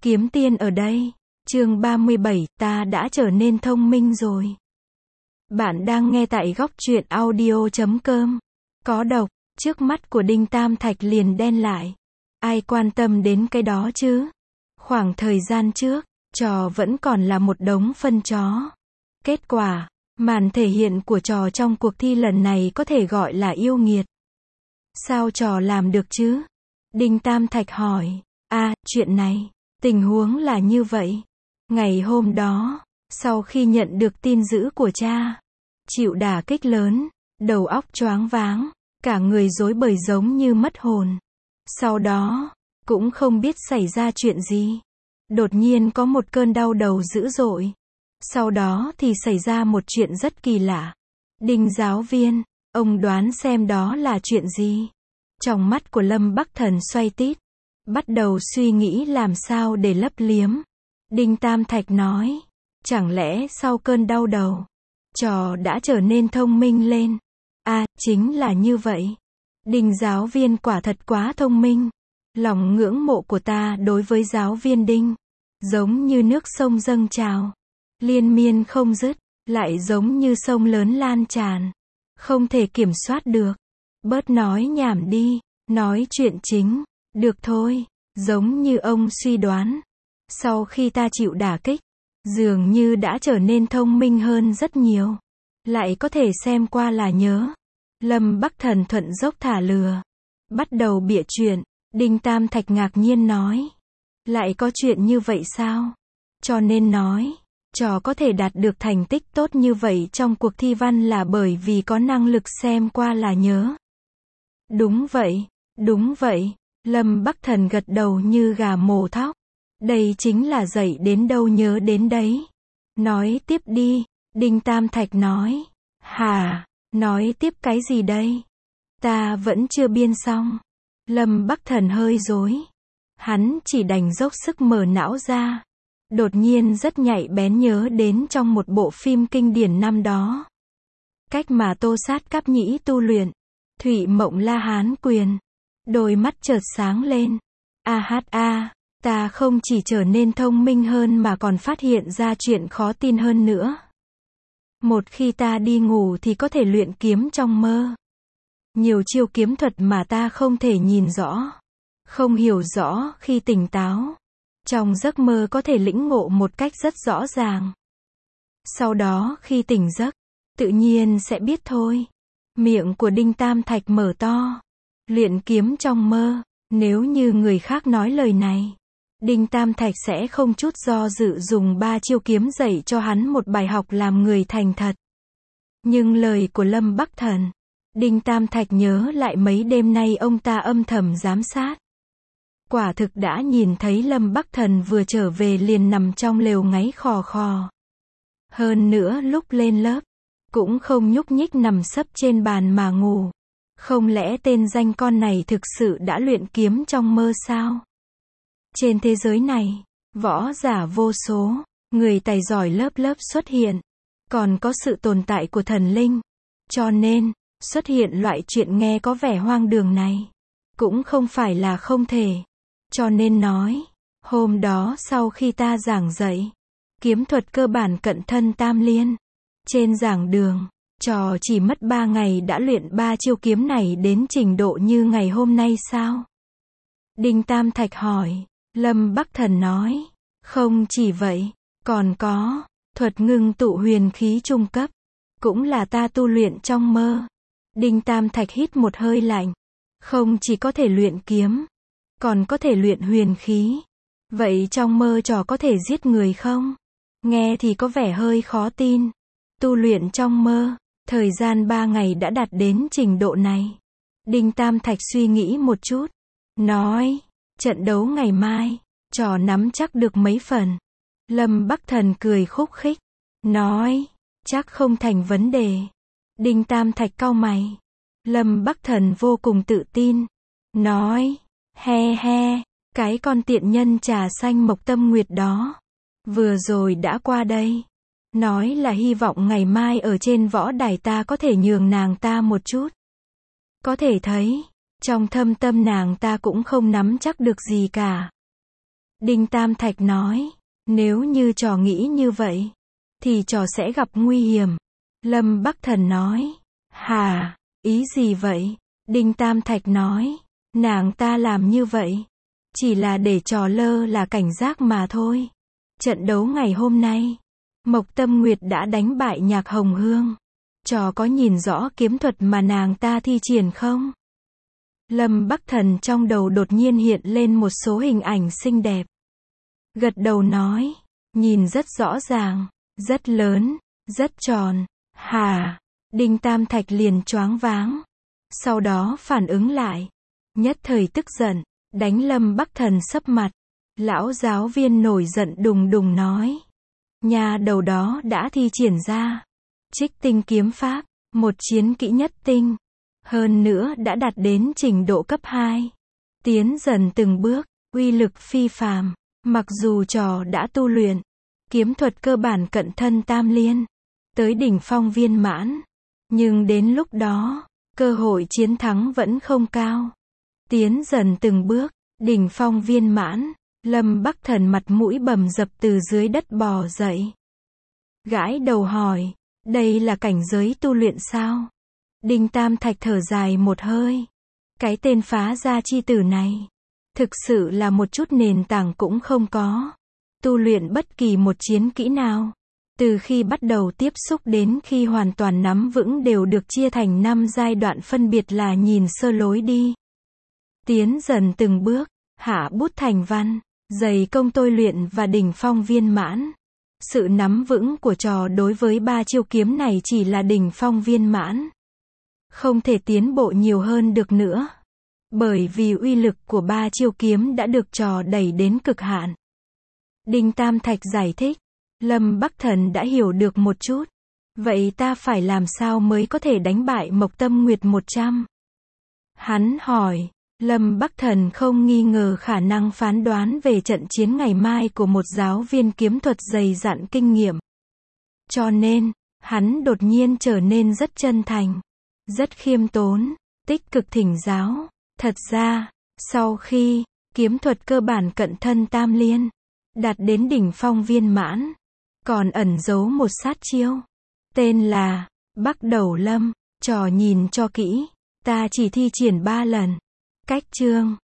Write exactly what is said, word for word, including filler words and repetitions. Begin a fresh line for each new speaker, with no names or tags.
Kiếm Tiên ở đây. Chương ba mươi bảy, ta đã trở nên thông minh rồi. Bạn đang nghe tại góc truyện audio chấm com. Có độc, trước mắt của Đinh Tam Thạch liền đen lại. Ai quan tâm đến cái đó chứ? Khoảng thời gian trước, trò vẫn còn là một đống phân chó. Kết quả, màn thể hiện của trò trong cuộc thi lần này có thể gọi là yêu nghiệt. Sao trò làm được chứ? Đinh Tam Thạch hỏi. À, chuyện này, tình huống là như vậy. Ngày hôm đó, sau khi nhận được tin dữ của cha, chịu đả kích lớn, đầu óc choáng váng, cả người rối bời giống như mất hồn. Sau đó, cũng không biết xảy ra chuyện gì. Đột nhiên có một cơn đau đầu dữ dội. Sau đó thì xảy ra một chuyện rất kỳ lạ. Đinh giáo viên, ông đoán xem đó là chuyện gì? Trong mắt của Lâm Bắc Thần xoay tít, bắt đầu suy nghĩ làm sao để lấp liếm. Đinh Tam Thạch nói, chẳng lẽ sau cơn đau đầu, trò đã trở nên thông minh lên? À, chính là như vậy. Đinh giáo viên quả thật quá thông minh. Lòng ngưỡng mộ của ta đối với giáo viên Đinh, giống như nước sông dâng trào, liên miên không dứt, lại giống như sông lớn lan tràn, không thể kiểm soát được. Bớt nói nhảm đi, nói chuyện chính. Được thôi, giống như ông suy đoán, sau khi ta chịu đả kích, dường như đã trở nên thông minh hơn rất nhiều. Lại có thể xem qua là nhớ. Lâm Bắc Thần thuận dốc thả lừa, bắt đầu bịa chuyện. Đinh Tam Thạch ngạc nhiên nói, lại có chuyện như vậy sao? Cho nên nói, trò có thể đạt được thành tích tốt như vậy trong cuộc thi văn là bởi vì có năng lực xem qua là nhớ. Đúng vậy, đúng vậy. Lâm Bắc Thần gật đầu như gà mổ thóc. Đây chính là dạy đến đâu nhớ đến đấy. Nói tiếp đi. Đinh Tam Thạch nói. Hả? Nói tiếp cái gì đây? Ta vẫn chưa biên xong. Lâm Bắc Thần hơi rối. Hắn chỉ đành dốc sức mở não ra. Đột nhiên rất nhạy bén nhớ đến trong một bộ phim kinh điển năm đó. Cách mà Tô Sát Cáp Nhĩ tu luyện. Thụy Mộng La Hán Quyền. Đôi mắt chợt sáng lên. A hát a, ta không chỉ trở nên thông minh hơn mà còn phát hiện ra chuyện khó tin hơn nữa. Một khi ta đi ngủ thì có thể luyện kiếm trong mơ. Nhiều chiêu kiếm thuật mà ta không thể nhìn rõ, không hiểu rõ khi tỉnh táo. Trong giấc mơ có thể lĩnh ngộ một cách rất rõ ràng. Sau đó khi tỉnh giấc, tự nhiên sẽ biết thôi. Miệng của Đinh Tam Thạch mở to. Luyện kiếm trong mơ, nếu như người khác nói lời này, Đinh Tam Thạch sẽ không chút do dự dùng ba chiêu kiếm dạy cho hắn một bài học làm người thành thật. Nhưng lời của Lâm Bắc Thần, Đinh Tam Thạch nhớ lại mấy đêm nay ông ta âm thầm giám sát. Quả thực đã nhìn thấy Lâm Bắc Thần vừa trở về liền nằm trong lều ngáy khò khò. Hơn nữa lúc lên lớp, cũng không nhúc nhích nằm sấp trên bàn mà ngủ. Không lẽ tên danh con này thực sự đã luyện kiếm trong mơ sao? Trên thế giới này, võ giả vô số, người tài giỏi lớp lớp xuất hiện. Còn có sự tồn tại của thần linh. Cho nên, xuất hiện loại chuyện nghe có vẻ hoang đường này, cũng không phải là không thể. Cho nên nói, hôm đó sau khi ta giảng dạy kiếm thuật cơ bản cận thân tam liên, trên giảng đường, trò chỉ mất ba ngày đã luyện ba chiêu kiếm này đến trình độ như ngày hôm nay sao? Đinh Tam Thạch hỏi. Lâm Bắc Thần nói. Không chỉ vậy, còn có thuật ngưng tụ huyền khí trung cấp, cũng là ta tu luyện trong mơ. Đinh Tam Thạch hít một hơi lạnh. Không chỉ có thể luyện kiếm, còn có thể luyện huyền khí. Vậy trong mơ trò có thể giết người không? Nghe thì có vẻ hơi khó tin. Tu luyện trong mơ, thời gian ba ngày đã đạt đến trình độ này. Đinh Tam Thạch suy nghĩ một chút. Nói, trận đấu ngày mai, trò nắm chắc được mấy phần. Lâm Bắc Thần cười khúc khích. Nói, chắc không thành vấn đề. Đinh Tam Thạch cau mày. Lâm Bắc Thần vô cùng tự tin. Nói, he he, cái con tiện nhân trà xanh Mộc Tâm Nguyệt đó, vừa rồi đã qua đây. Nói là hy vọng ngày mai ở trên võ đài ta có thể nhường nàng ta một chút. Có thể thấy, trong thâm tâm nàng ta cũng không nắm chắc được gì cả. Đinh Tam Thạch nói, nếu như trò nghĩ như vậy, thì trò sẽ gặp nguy hiểm. Lâm Bắc Thần nói, hả, ý gì vậy? Đinh Tam Thạch nói, nàng ta làm như vậy, chỉ là để trò lơ là cảnh giác mà thôi. Trận đấu ngày hôm nay, Mộc Tâm Nguyệt đã đánh bại Nhạc Hồng Hương. Trò có nhìn rõ kiếm thuật mà nàng ta thi triển không? Lâm Bắc Thần trong đầu đột nhiên hiện lên một số hình ảnh xinh đẹp. Gật đầu nói, nhìn rất rõ ràng, rất lớn, rất tròn. Hả? Đinh Tam Thạch liền choáng váng. Sau đó phản ứng lại. Nhất thời tức giận, đánh Lâm Bắc Thần sấp mặt. Lão giáo viên nổi giận đùng đùng nói. Nhà đầu đó đã thi triển ra Trích Tinh kiếm pháp, một chiến kỹ nhất tinh. Hơn nữa đã đạt đến trình độ cấp hai. Tiến dần từng bước, uy lực phi phàm. Mặc dù trò đã tu luyện kiếm thuật cơ bản cận thân tam liên, tới đỉnh phong viên mãn, nhưng đến lúc đó, cơ hội chiến thắng vẫn không cao. Tiến dần từng bước, đỉnh phong viên mãn, Lâm Bắc Thần mặt mũi bầm dập từ dưới đất bò dậy. Gãi đầu hỏi, đây là cảnh giới tu luyện sao? Đinh Tam Thạch thở dài một hơi. Cái tên phá gia chi tử này, thực sự là một chút nền tảng cũng không có. Tu luyện bất kỳ một chiến kỹ nào, từ khi bắt đầu tiếp xúc đến khi hoàn toàn nắm vững đều được chia thành năm giai đoạn phân biệt là nhìn sơ lối đi. Tiến dần từng bước, hạ bút thành văn, dày công tôi luyện và đỉnh phong viên mãn. Sự nắm vững của trò đối với ba chiêu kiếm này chỉ là đỉnh phong viên mãn. Không thể tiến bộ nhiều hơn được nữa. Bởi vì uy lực của ba chiêu kiếm đã được trò đẩy đến cực hạn. Đinh Tam Thạch giải thích. Lâm Bắc Thần đã hiểu được một chút. Vậy ta phải làm sao mới có thể đánh bại Mộc Tâm Nguyệt một trăm? Hắn hỏi. Lâm Bắc Thần không nghi ngờ khả năng phán đoán về trận chiến ngày mai của một giáo viên kiếm thuật dày dặn kinh nghiệm. Cho nên, hắn đột nhiên trở nên rất chân thành, rất khiêm tốn, tích cực thỉnh giáo. Thật ra, sau khi kiếm thuật cơ bản cận thân tam liên đạt đến đỉnh phong viên mãn, còn ẩn giấu một sát chiêu, tên là Bắc Đầu Lâm. Trò nhìn cho kỹ, ta chỉ thi triển ba lần. Cách chương